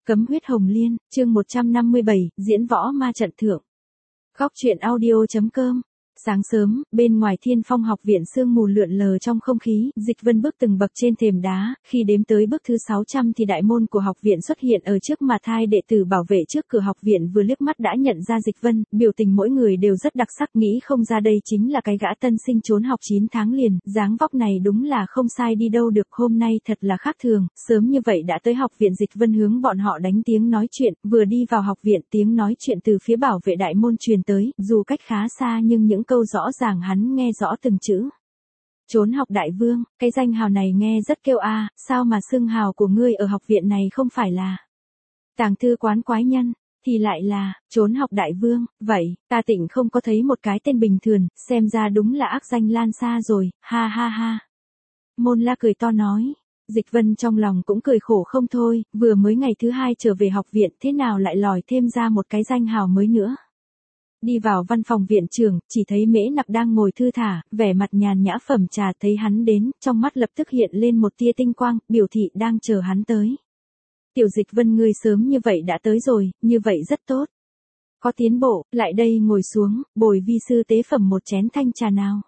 Cấm huyết hồng liên, chương 157, diễn võ ma trận thượng. Góc truyện audio.com. Sáng sớm, bên ngoài Thiên Phong học viện sương mù lượn lờ trong không khí, Dịch Vân bước từng bậc trên thềm đá, khi đếm tới bước thứ 600 thì đại môn của học viện xuất hiện ở trước mà thai đệ tử bảo vệ trước cửa học viện vừa liếc mắt đã nhận ra Dịch Vân, biểu tình mỗi người đều rất đặc sắc, nghĩ không ra đây chính là cái gã tân sinh trốn học 9 tháng liền, dáng vóc này đúng là không sai đi đâu được, hôm nay thật là khác thường, sớm như vậy đã tới học viện. Dịch Vân hướng bọn họ đánh tiếng nói chuyện, vừa đi vào học viện tiếng nói chuyện từ phía bảo vệ đại môn truyền tới, dù cách khá xa nhưng những câu rõ ràng hắn nghe rõ từng chữ. Trốn học đại vương, cái danh hào này nghe rất kêu a, sao mà xưng hào của ngươi ở học viện này không phải là Tàng thư quán quái nhân, thì lại là trốn học đại vương, vậy, ta Tịnh không có thấy một cái tên bình thường, xem ra đúng là ác danh lan xa rồi, ha ha ha. Môn La cười to nói. Dịch Vân trong lòng cũng cười khổ không thôi, vừa mới ngày thứ 2 trở về học viện, thế nào lại lòi thêm ra một cái danh hào mới nữa. Đi vào văn phòng viện trưởng, chỉ thấy Mễ Nặc đang ngồi thư thả, vẻ mặt nhàn nhã phẩm trà, thấy hắn đến, trong mắt lập tức hiện lên một tia tinh quang, biểu thị đang chờ hắn tới. Tiểu Dịch Vân, ngươi sớm như vậy đã tới rồi, như vậy rất tốt. Có tiến bộ, lại đây ngồi xuống, bồi vi sư tế phẩm một chén thanh trà nào.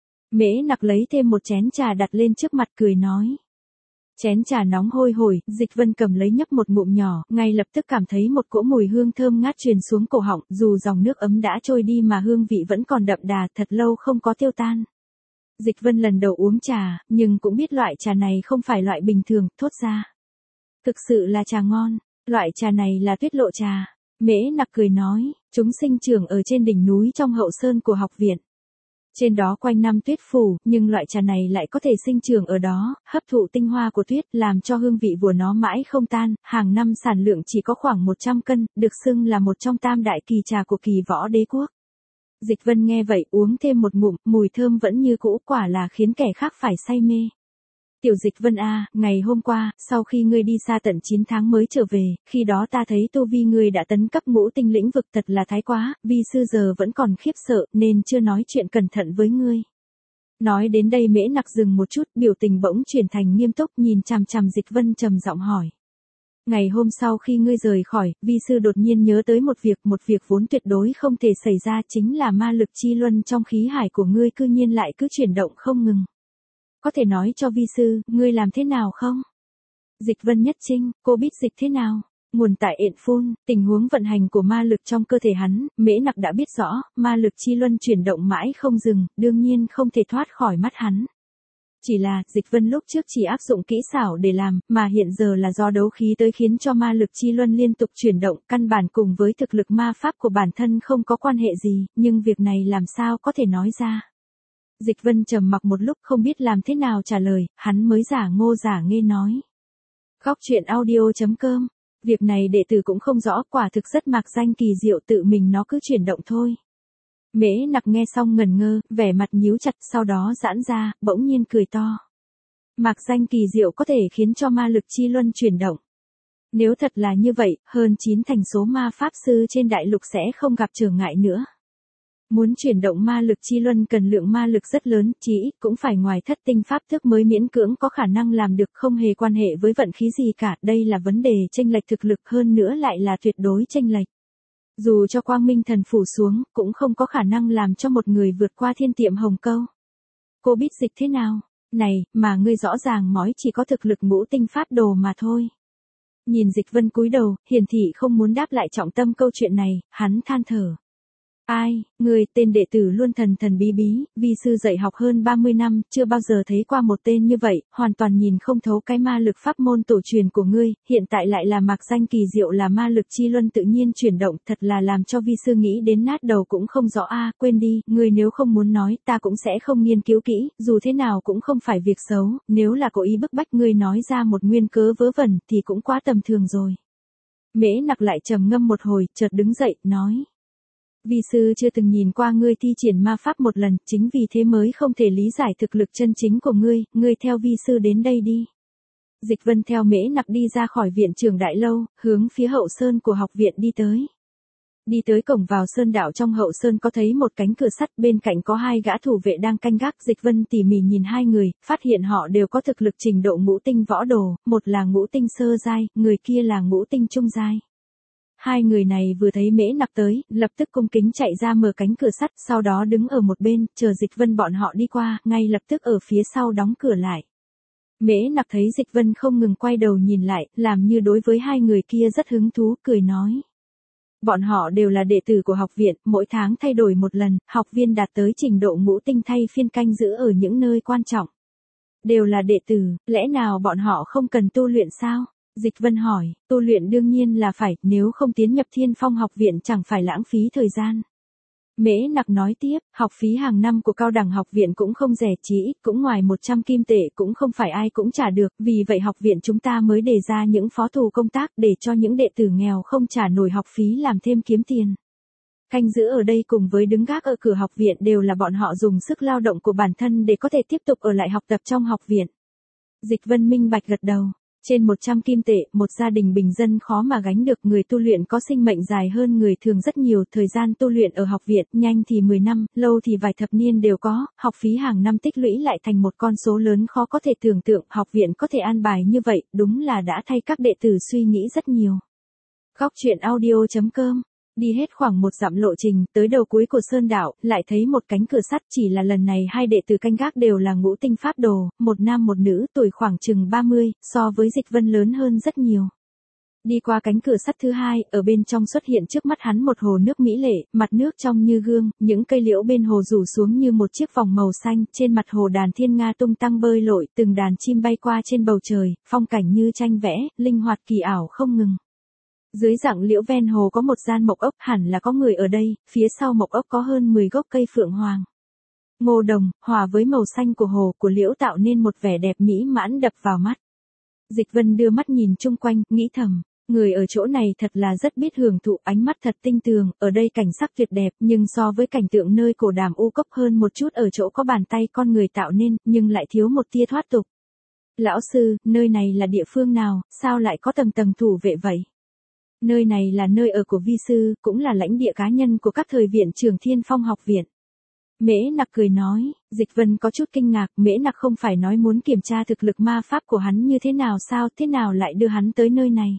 Mễ Nặc lấy thêm một chén trà đặt lên trước mặt cười nói. Chén trà nóng hôi hổi, Dịch Vân cầm lấy nhấp một ngụm nhỏ, ngay lập tức cảm thấy một cỗ mùi hương thơm ngát truyền xuống cổ họng, dù dòng nước ấm đã trôi đi mà hương vị vẫn còn đậm đà, thật lâu không có tiêu tan. Dịch Vân lần đầu uống trà, nhưng cũng biết loại trà này không phải loại bình thường, thốt ra. Thực sự là trà ngon, loại trà này là Tuyết Lộ trà. Mễ Nặc cười nói, chúng sinh trưởng ở trên đỉnh núi trong hậu sơn của học viện. Trên đó quanh năm tuyết phủ, nhưng loại trà này lại có thể sinh trưởng ở đó, hấp thụ tinh hoa của tuyết, làm cho hương vị của nó mãi không tan, hàng năm sản lượng chỉ có khoảng 100 cân, được xưng là một trong tam đại kỳ trà của Kỳ Võ Đế quốc. Dịch Vân nghe vậy uống thêm một ngụm, mùi thơm vẫn như cũ, quả là khiến kẻ khác phải say mê. Tiểu Dịch Vân a, ngày hôm qua, sau khi ngươi đi xa tận 9 tháng mới trở về, khi đó ta thấy tu vi ngươi đã tấn cấp ngũ tinh lĩnh vực, thật là thái quá, vi sư giờ vẫn còn khiếp sợ, nên chưa nói chuyện cẩn thận với ngươi. Nói đến đây Mễ Nặc dừng một chút, biểu tình bỗng chuyển thành nghiêm túc, nhìn chằm chằm Dịch Vân trầm giọng hỏi. Ngày hôm sau khi ngươi rời khỏi, vi sư đột nhiên nhớ tới một việc vốn tuyệt đối không thể xảy ra, chính là ma lực chi luân trong khí hải của ngươi cư nhiên lại cứ chuyển động không ngừng. Có thể nói cho vi sư, ngươi làm thế nào không? Dịch Vân nhất trinh, cô biết dịch thế nào? Nguồn tại Yện Phun, tình huống vận hành của ma lực trong cơ thể hắn, Mễ Nặc đã biết rõ, ma lực chi luân chuyển động mãi không dừng, đương nhiên không thể thoát khỏi mắt hắn. Chỉ là, Dịch Vân lúc trước chỉ áp dụng kỹ xảo để làm, mà hiện giờ là do đấu khí tới khiến cho ma lực chi luân liên tục chuyển động, căn bản cùng với thực lực ma pháp của bản thân không có quan hệ gì, nhưng việc này làm sao có thể nói ra. Dịch Vân trầm mặc một lúc không biết làm thế nào trả lời, hắn mới giả ngô giả nghê nói. Góc truyện audio.com, việc này đệ tử cũng không rõ, quả thực rất mạc danh kỳ diệu, tự mình nó cứ chuyển động thôi. Mễ Nặc nghe xong ngẩn ngơ, vẻ mặt nhíu chặt, sau đó giãn ra, bỗng nhiên cười to. Mạc danh kỳ diệu có thể khiến cho ma lực chi luân chuyển động. Nếu thật là như vậy, hơn 9 thành số ma pháp sư trên đại lục sẽ không gặp trở ngại nữa. Muốn chuyển động ma lực chi luân cần lượng ma lực rất lớn, chỉ ít cũng phải ngoài thất tinh pháp thức mới miễn cưỡng có khả năng làm được, không hề quan hệ với vận khí gì cả, đây là vấn đề chênh lệch thực lực, hơn nữa lại là tuyệt đối chênh lệch. Dù cho quang minh thần phủ xuống, cũng không có khả năng làm cho một người vượt qua thiên tiệm hồng câu. Cô biết dịch thế nào? Này, mà ngươi rõ ràng mói chỉ có thực lực ngũ tinh pháp đồ mà thôi. Nhìn Dịch Vân cúi đầu, hiển thị không muốn đáp lại trọng tâm câu chuyện này, hắn than thở. Ai, người tên đệ tử luôn thần thần bí bí, vi sư dạy học hơn 30 năm, chưa bao giờ thấy qua một tên như vậy, hoàn toàn nhìn không thấu cái ma lực pháp môn tổ truyền của ngươi, hiện tại lại là mạc danh kỳ diệu là ma lực chi luân tự nhiên chuyển động, thật là làm cho vi sư nghĩ đến nát đầu cũng không rõ a, quên đi, ngươi nếu không muốn nói, ta cũng sẽ không nghiên cứu kỹ, dù thế nào cũng không phải việc xấu, nếu là cố ý bức bách ngươi nói ra một nguyên cớ vớ vẩn thì cũng quá tầm thường rồi. Mễ Nặc lại trầm ngâm một hồi, chợt đứng dậy, nói. Vi sư chưa từng nhìn qua ngươi thi triển ma pháp một lần, chính vì thế mới không thể lý giải thực lực chân chính của ngươi theo vi sư đến đây đi. Dịch Vân theo Mễ Nặc đi ra khỏi viện trưởng đại lâu, hướng phía hậu sơn của học viện đi tới. Đi tới cổng vào sơn đạo trong hậu sơn có thấy một cánh cửa sắt, bên cạnh có hai gã thủ vệ đang canh gác. Dịch Vân tỉ mỉ nhìn hai người, phát hiện họ đều có thực lực trình độ ngũ tinh võ đồ, một là ngũ tinh sơ giai, người kia là ngũ tinh trung giai. Hai người này vừa thấy Mễ Nặc tới, lập tức cung kính chạy ra mở cánh cửa sắt, sau đó đứng ở một bên, chờ Dịch Vân bọn họ đi qua, ngay lập tức ở phía sau đóng cửa lại. Mễ Nặc thấy Dịch Vân không ngừng quay đầu nhìn lại, làm như đối với hai người kia rất hứng thú, cười nói. Bọn họ đều là đệ tử của học viện, mỗi tháng thay đổi một lần, học viên đạt tới trình độ ngũ tinh thay phiên canh giữ ở những nơi quan trọng. Đều là đệ tử, lẽ nào bọn họ không cần tu luyện sao? Dịch Vân hỏi, tu luyện đương nhiên là phải, nếu không tiến nhập Thiên Phong học viện chẳng phải lãng phí thời gian. Mễ Nặc nói tiếp, học phí hàng năm của cao đẳng học viện cũng không rẻ, chí ít cũng ngoài 100 kim tệ, cũng không phải ai cũng trả được, vì vậy học viện chúng ta mới đề ra những phó tù công tác để cho những đệ tử nghèo không trả nổi học phí làm thêm kiếm tiền. Canh giữ ở đây cùng với đứng gác ở cửa học viện đều là bọn họ dùng sức lao động của bản thân để có thể tiếp tục ở lại học tập trong học viện. Dịch Vân minh bạch gật đầu. Trên 100 kim tệ, một gia đình bình dân khó mà gánh được, người tu luyện có sinh mệnh dài hơn người thường rất nhiều, thời gian tu luyện ở học viện, nhanh thì 10 năm, lâu thì vài thập niên đều có, học phí hàng năm tích lũy lại thành một con số lớn khó có thể tưởng tượng, học viện có thể an bài như vậy, đúng là đã thay các đệ tử suy nghĩ rất nhiều. Góc truyện audio.com. Đi hết khoảng 1 dặm lộ trình, tới đầu cuối của sơn đảo, lại thấy một cánh cửa sắt, chỉ là lần này hai đệ tử canh gác đều là ngũ tinh pháp đồ, một nam một nữ, tuổi khoảng chừng 30, so với Dịch Vân lớn hơn rất nhiều. Đi qua cánh cửa sắt thứ hai, ở bên trong xuất hiện trước mắt hắn một hồ nước mỹ lệ, mặt nước trong như gương, những cây liễu bên hồ rủ xuống như một chiếc vòng màu xanh, trên mặt hồ đàn thiên nga tung tăng bơi lội, từng đàn chim bay qua trên bầu trời, phong cảnh như tranh vẽ, linh hoạt kỳ ảo không ngừng. Dưới rặng liễu ven hồ có một gian mộc ốc, hẳn là có người ở đây, phía sau mộc ốc có hơn 10 gốc cây phượng hoàng. Ngô đồng, hòa với màu xanh của hồ, của liễu tạo nên một vẻ đẹp mỹ mãn đập vào mắt. Dịch Vân đưa mắt nhìn chung quanh, nghĩ thầm, người ở chỗ này thật là rất biết hưởng thụ, ánh mắt thật tinh tường, ở đây cảnh sắc tuyệt đẹp, nhưng so với cảnh tượng nơi cổ đàm u cốc hơn một chút ở chỗ có bàn tay con người tạo nên, nhưng lại thiếu một tia thoát tục. Lão sư, nơi này là địa phương nào, sao lại có tầng tầng thủ vệ vậy? Nơi này là nơi ở của vi sư, cũng là lãnh địa cá nhân của các thời viện trưởng Thiên Phong học viện. Mễ Nặc cười nói, Dịch Vân có chút kinh ngạc, Mễ Nặc không phải nói muốn kiểm tra thực lực ma pháp của hắn như thế nào sao, thế nào lại đưa hắn tới nơi này?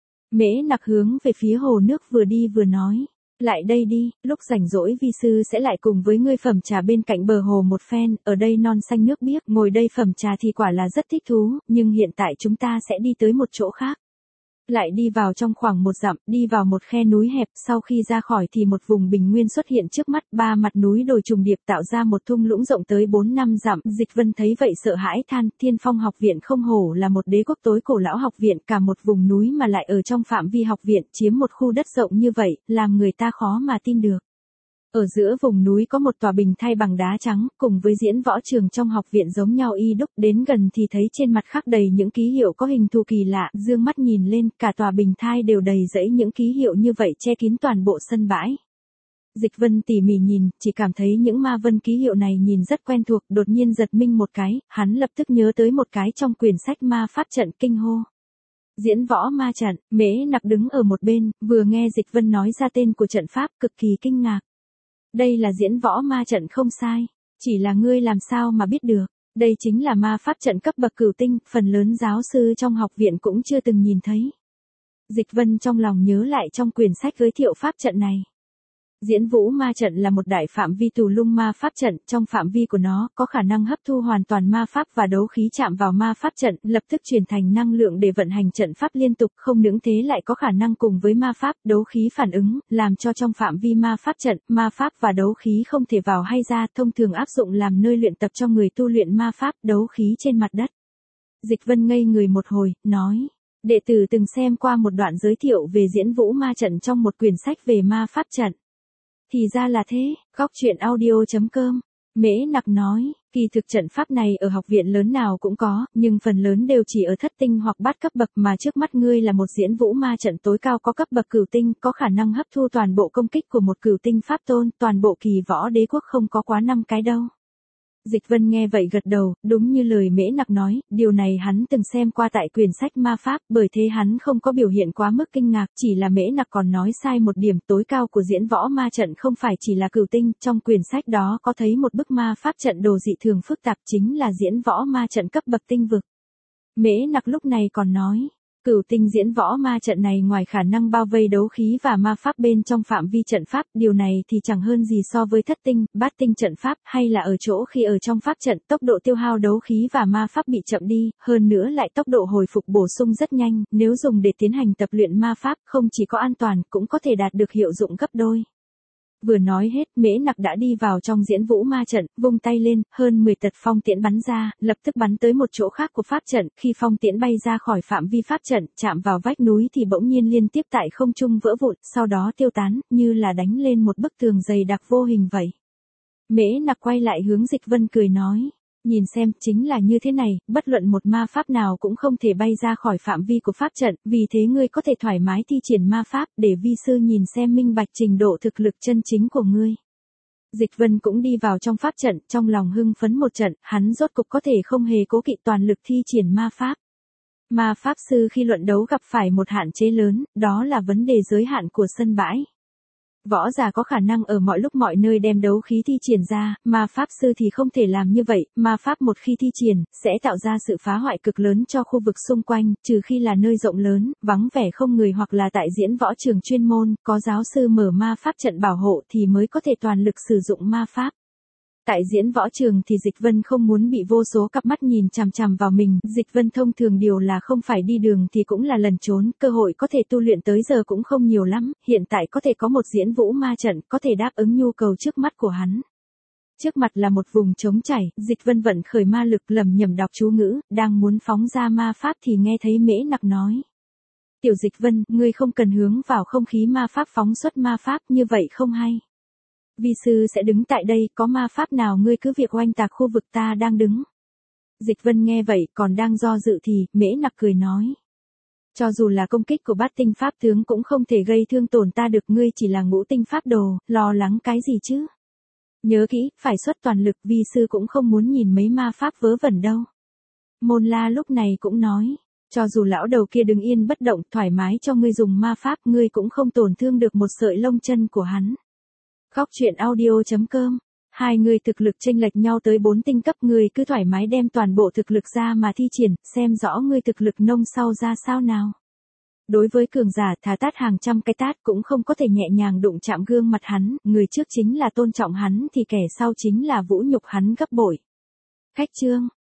Mễ Nặc hướng về phía hồ nước vừa đi vừa nói, lại đây đi, lúc rảnh rỗi vi sư sẽ lại cùng với ngươi phẩm trà bên cạnh bờ hồ một phen, ở đây non xanh nước biếc, ngồi đây phẩm trà thì quả là rất thích thú, nhưng hiện tại chúng ta sẽ đi tới một chỗ khác. Lại đi vào trong khoảng 1 dặm, đi vào một khe núi hẹp, sau khi ra khỏi thì một vùng bình nguyên xuất hiện trước mắt, 3 mặt núi đồi trùng điệp tạo ra một thung lũng rộng tới 4-5 dặm. Dịch Vân thấy vậy sợ hãi than, Thiên Phong học viện không hổ là một đế quốc tối cổ lão học viện, cả một vùng núi mà lại ở trong phạm vi học viện, chiếm một khu đất rộng như vậy, làm người ta khó mà tin được. Ở giữa vùng núi có một tòa bình thay bằng đá trắng, cùng với diễn võ trường trong học viện giống nhau y đúc, đến gần thì thấy trên mặt khắc đầy những ký hiệu có hình thù kỳ lạ, dương mắt nhìn lên, cả tòa bình thai đều đầy rẫy những ký hiệu như vậy che kín toàn bộ sân bãi. Dịch Vân tỉ mỉ nhìn, chỉ cảm thấy những ma vân ký hiệu này nhìn rất quen thuộc, đột nhiên giật mình một cái, hắn lập tức nhớ tới một cái trong quyển sách ma pháp trận, kinh hô. Diễn võ ma trận, Mễ Nặc đứng ở một bên, vừa nghe Dịch Vân nói ra tên của trận pháp, cực kỳ kinh ngạc. Đây là diễn võ ma trận không sai, chỉ là ngươi làm sao mà biết được, đây chính là ma pháp trận cấp bậc cửu tinh, phần lớn giáo sư trong học viện cũng chưa từng nhìn thấy. Dịch Vân trong lòng nhớ lại trong quyển sách giới thiệu pháp trận này. Diễn vũ ma trận là một đại phạm vi tù lung ma pháp trận, trong phạm vi của nó có khả năng hấp thu hoàn toàn ma pháp và đấu khí chạm vào ma pháp trận, lập tức chuyển thành năng lượng để vận hành trận pháp liên tục, không những thế lại có khả năng cùng với ma pháp, đấu khí phản ứng, làm cho trong phạm vi ma pháp trận, ma pháp và đấu khí không thể vào hay ra, thông thường áp dụng làm nơi luyện tập cho người tu luyện ma pháp, đấu khí trên mặt đất. Dịch Vân ngây người một hồi, nói, đệ tử từng xem qua một đoạn giới thiệu về diễn vũ ma trận trong một quyển sách về ma pháp trận. Thì ra là thế, góc truyện audio.com. Mễ Nặc nói, kỳ thực trận pháp này ở học viện lớn nào cũng có, nhưng phần lớn đều chỉ ở thất tinh hoặc bát cấp bậc, mà trước mắt ngươi là một diễn vũ ma trận tối cao có cấp bậc cửu tinh, có khả năng hấp thu toàn bộ công kích của một cửu tinh pháp tôn, toàn bộ kỳ võ đế quốc không có quá 5 cái đâu. Dịch Vân nghe vậy gật đầu, đúng như lời Mễ Nặc nói, điều này hắn từng xem qua tại quyển sách ma pháp, bởi thế hắn không có biểu hiện quá mức kinh ngạc, chỉ là Mễ Nặc còn nói sai một điểm, tối cao của diễn võ ma trận không phải chỉ là cửu tinh, trong quyển sách đó có thấy một bức ma pháp trận đồ dị thường phức tạp chính là diễn võ ma trận cấp bậc tinh vực. Mễ Nặc lúc này còn nói, cửu tinh diễn võ ma trận này ngoài khả năng bao vây đấu khí và ma pháp bên trong phạm vi trận pháp, điều này thì chẳng hơn gì so với thất tinh, bát tinh trận pháp, hay là ở chỗ khi ở trong pháp trận, tốc độ tiêu hao đấu khí và ma pháp bị chậm đi, hơn nữa lại tốc độ hồi phục bổ sung rất nhanh, nếu dùng để tiến hành tập luyện ma pháp, không chỉ có an toàn, cũng có thể đạt được hiệu dụng gấp đôi. Vừa nói hết, Mễ Nặc đã đi vào trong diễn vũ ma trận, vung tay lên, hơn 10 tật phong tiễn bắn ra, lập tức bắn tới một chỗ khác của pháp trận, khi phong tiễn bay ra khỏi phạm vi pháp trận, chạm vào vách núi thì bỗng nhiên liên tiếp tại không trung vỡ vụn, sau đó tiêu tán, như là đánh lên một bức tường dày đặc vô hình vậy. Mễ Nặc quay lại hướng Dịch Vân cười nói, nhìn xem, chính là như thế này, bất luận một ma pháp nào cũng không thể bay ra khỏi phạm vi của pháp trận, vì thế ngươi có thể thoải mái thi triển ma pháp, để vi sư nhìn xem minh bạch trình độ thực lực chân chính của ngươi. Dịch Vân cũng đi vào trong pháp trận, trong lòng hưng phấn một trận, hắn rốt cục có thể không hề cố kỵ toàn lực thi triển ma pháp. Ma pháp sư khi luận đấu gặp phải một hạn chế lớn, đó là vấn đề giới hạn của sân bãi. Võ giả có khả năng ở mọi lúc mọi nơi đem đấu khí thi triển ra, ma pháp sư thì không thể làm như vậy, ma pháp một khi thi triển, sẽ tạo ra sự phá hoại cực lớn cho khu vực xung quanh, trừ khi là nơi rộng lớn, vắng vẻ không người hoặc là tại diễn võ trường chuyên môn, có giáo sư mở ma pháp trận bảo hộ thì mới có thể toàn lực sử dụng ma pháp. Tại diễn võ trường thì Dịch Vân không muốn bị vô số cặp mắt nhìn chằm chằm vào mình, Dịch Vân thông thường điều là không phải đi đường thì cũng là lần trốn, cơ hội có thể tu luyện tới giờ cũng không nhiều lắm, hiện tại có thể có một diễn vũ ma trận, có thể đáp ứng nhu cầu trước mắt của hắn. Trước mặt là một vùng trống chảy, Dịch Vân vận khởi ma lực lẩm nhẩm đọc chú ngữ, đang muốn phóng ra ma pháp thì nghe thấy Mễ Nặc nói. Tiểu Dịch Vân, ngươi không cần hướng vào không khí ma pháp phóng xuất ma pháp, như vậy không hay. Vi sư sẽ đứng tại đây, có ma pháp nào ngươi cứ việc oanh tạc khu vực ta đang đứng. Dịch Vân nghe vậy, còn đang do dự thì, Mễ Nặc cười nói. Cho dù là công kích của bát tinh pháp tướng cũng không thể gây thương tổn ta được, ngươi chỉ là ngũ tinh pháp đồ, lo lắng cái gì chứ. Nhớ kỹ, phải xuất toàn lực, vi sư cũng không muốn nhìn mấy ma pháp vớ vẩn đâu. Môn La lúc này cũng nói. Cho dù lão đầu kia đứng yên bất động, thoải mái cho ngươi dùng ma pháp, ngươi cũng không tổn thương được một sợi lông chân của hắn. Khóc chuyện audio.com. Hai người thực lực chênh lệch nhau tới 4 tinh cấp, người cứ thoải mái đem toàn bộ thực lực ra mà thi triển, xem rõ ngươi thực lực nông sau ra sao nào. Đối với cường giả thà tát hàng trăm cái tát cũng không có thể nhẹ nhàng đụng chạm gương mặt hắn, người trước chính là tôn trọng hắn thì kẻ sau chính là vũ nhục hắn gấp bội. Khách chương.